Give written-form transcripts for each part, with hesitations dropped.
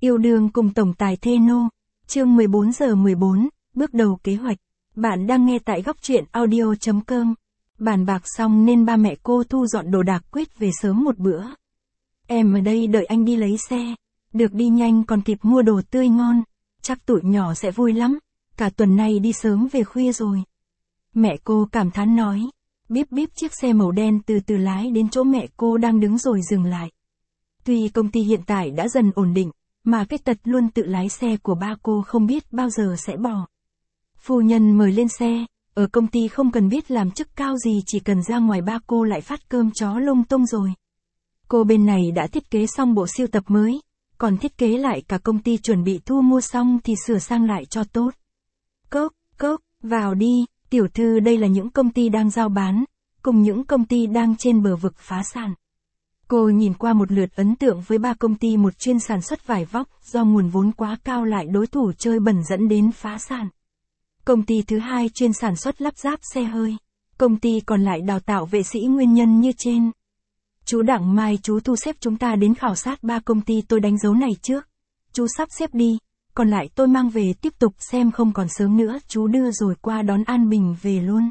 Yêu đương cùng tổng tài thê nô. Chương 14/14, bước đầu kế hoạch. Bạn đang nghe tại góc truyện audio.com. Bàn bạc xong nên ba mẹ cô thu dọn đồ đạc quyết về sớm một bữa. Em ở đây đợi anh đi lấy xe. Được đi nhanh còn kịp mua đồ tươi ngon. Chắc tụi nhỏ sẽ vui lắm. Cả tuần này đi sớm về khuya rồi. Mẹ cô cảm thán nói. Bíp bíp chiếc xe màu đen từ từ lái đến chỗ mẹ cô đang đứng rồi dừng lại. Tuy công ty hiện tại đã dần ổn định, mà cái tật luôn tự lái xe của ba cô không biết bao giờ sẽ bỏ. Phu nhân mời lên xe, ở công ty không cần biết làm chức cao gì, chỉ cần ra ngoài ba cô lại phát cơm chó lông tông rồi. Cô bên này đã thiết kế xong bộ sưu tập mới, còn thiết kế lại cả công ty chuẩn bị thu mua xong thì sửa sang lại cho tốt. Cốc, vào đi, tiểu thư, đây là những công ty đang giao bán, cùng những công ty đang trên bờ vực phá sản. Cô nhìn qua một lượt ấn tượng với ba công ty, một chuyên sản xuất vải vóc, do nguồn vốn quá cao lại đối thủ chơi bẩn dẫn đến phá sản. Công ty thứ hai chuyên sản xuất lắp ráp xe hơi. Công ty còn lại đào tạo vệ sĩ nguyên nhân như trên. Chú Đặng, mai chú thu xếp chúng ta đến khảo sát ba công ty tôi đánh dấu này trước. Chú sắp xếp đi, còn lại tôi mang về tiếp tục xem, không còn sớm nữa chú đưa rồi qua đón An Bình về luôn.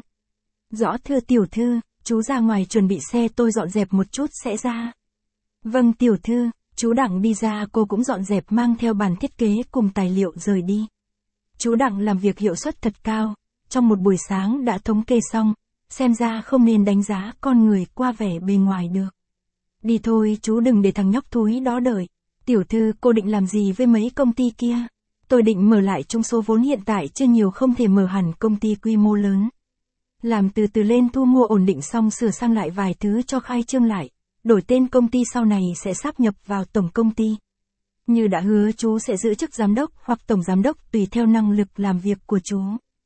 Rõ thưa tiểu thư, chú ra ngoài chuẩn bị xe, tôi dọn dẹp một chút sẽ ra. Vâng tiểu thư. Chú Đặng đi ra, cô cũng dọn dẹp mang theo bản thiết kế cùng tài liệu rời đi. Chú Đặng làm việc hiệu suất thật cao, trong một buổi sáng đã thống kê xong, xem ra không nên đánh giá con người qua vẻ bề ngoài được. Đi thôi chú, đừng để thằng nhóc thúi đó đợi. Tiểu thư, cô định làm gì với mấy công ty kia? Tôi định mở lại chung, số vốn hiện tại chưa nhiều, không thể mở hẳn công ty quy mô lớn. Làm từ từ lên, thu mua ổn định xong sửa sang lại vài thứ cho khai trương lại. Đổi tên công ty sau này sẽ sáp nhập vào tổng công ty. Như đã hứa, chú sẽ giữ chức giám đốc hoặc tổng giám đốc tùy theo năng lực làm việc của chú.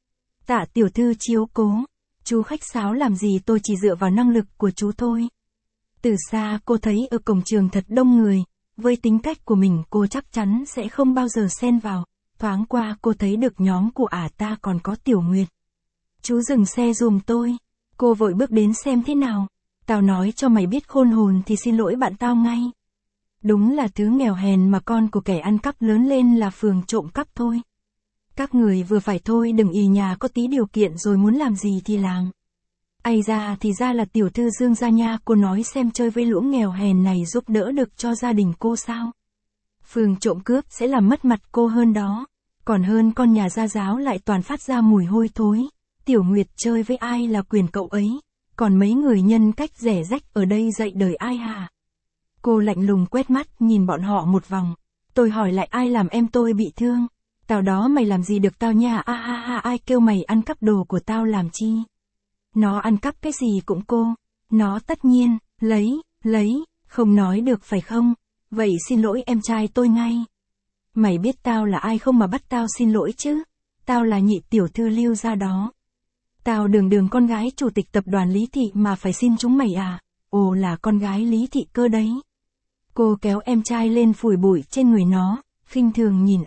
Tạ tiểu thư chiếu cố. Chú khách sáo làm gì, tôi chỉ dựa vào năng lực của chú thôi. Từ xa cô thấy ở cổng trường thật đông người. Với tính cách của mình cô chắc chắn sẽ không bao giờ xen vào. Thoáng qua cô thấy được nhóm của ta còn có Tiểu Nguyệt. Chú dừng xe giùm tôi. Cô vội bước đến xem thế nào. Tao nói cho mày biết khôn hồn thì xin lỗi bạn tao ngay. Đúng là thứ nghèo hèn mà con của kẻ ăn cắp lớn lên là phường trộm cắp thôi. Các người vừa phải thôi, đừng ì nhà có tí điều kiện rồi muốn làm gì thì làm. Ây ra thì ra là tiểu thư Dương gia nha, cô nói xem chơi với lũ nghèo hèn này giúp đỡ được cho gia đình cô sao? Phường trộm cướp sẽ làm mất mặt cô hơn đó. Còn hơn con nhà gia giáo lại toàn phát ra mùi hôi thối. Tiểu Nguyệt chơi với ai là quyền cậu ấy. Còn mấy người nhân cách rẻ rách ở đây dạy đời ai hả? Cô lạnh lùng quét mắt nhìn bọn họ một vòng. Tôi hỏi lại, ai làm em tôi bị thương? Tao đó, mày làm gì được tao nha? Ai kêu mày ăn cắp đồ của tao làm chi? Nó ăn cắp cái gì cũng cô. Nó tất nhiên, lấy, không nói được phải không? Vậy xin lỗi em trai tôi ngay. Mày biết tao là ai không mà bắt tao xin lỗi chứ? Tao là nhị tiểu thư Lưu gia đó. Tao đường con gái chủ tịch tập đoàn Lý Thị mà phải xin chúng mày à? Ồ, là con gái Lý Thị cơ đấy. Cô kéo em trai lên phủi bụi trên người nó, khinh thường nhìn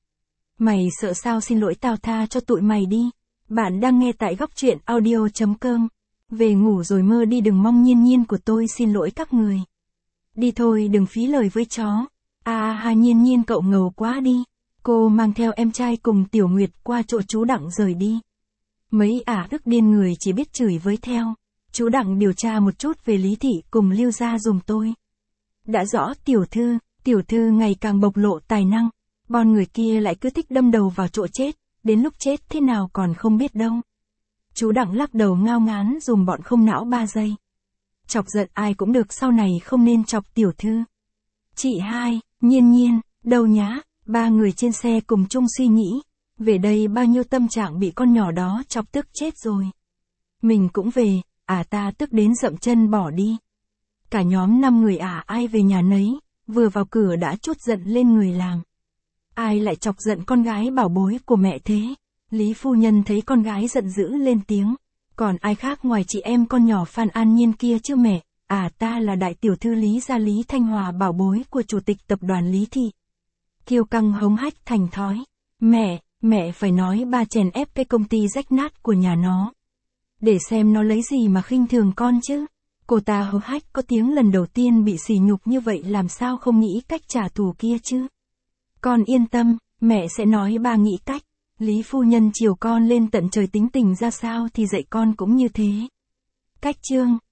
Mày sợ sao, xin lỗi tao tha cho tụi mày đi. Bạn đang nghe tại góc truyện audio.com. Về ngủ rồi mơ đi, đừng mong nhiên nhiên của tôi xin lỗi các người. Đi thôi, đừng phí lời với chó. Nhiên nhiên cậu ngầu quá đi. Cô mang theo em trai cùng Tiểu Nguyệt qua chỗ chú Đặng rời đi. Mấy tức điên người chỉ biết chửi với theo. Chú Đặng điều tra một chút về Lý Thị cùng Lưu gia dùm tôi. Đã rõ tiểu thư ngày càng bộc lộ tài năng. Bọn người kia lại cứ thích đâm đầu vào chỗ chết, đến lúc chết thế nào còn không biết đâu. Chú Đặng lắc đầu ngao ngán dùm bọn không não 3 giây. Chọc giận ai cũng được, sau này không nên chọc tiểu thư. Chị hai, nhiên, đâu nhá, ba người trên xe cùng chung suy nghĩ. Về đây bao nhiêu tâm trạng bị con nhỏ đó chọc tức chết rồi. Mình cũng về, ta tức đến dậm chân bỏ đi. Cả nhóm 5 người ai về nhà nấy, vừa vào cửa đã trút giận lên người làm. Ai lại chọc giận con gái bảo bối của mẹ thế? Lý phu nhân thấy con gái giận dữ lên tiếng. Còn ai khác ngoài chị em con nhỏ Phan An Nhiên kia chứ mẹ? Ta là đại tiểu thư Lý gia Lý Thanh Hòa, bảo bối của chủ tịch tập đoàn Lý Thị. Kiêu căng hống hách thành thói. Mẹ phải nói ba chèn ép cái công ty rách nát của nhà nó. Để xem nó lấy gì mà khinh thường con chứ. Cô ta hống hách có tiếng lần đầu tiên bị sỉ nhục như vậy, làm sao không nghĩ cách trả thù kia chứ. Con yên tâm, mẹ sẽ nói ba nghĩ cách. Lý phu nhân chiều con lên tận trời tính tình ra sao thì dạy con cũng như thế. Cách chương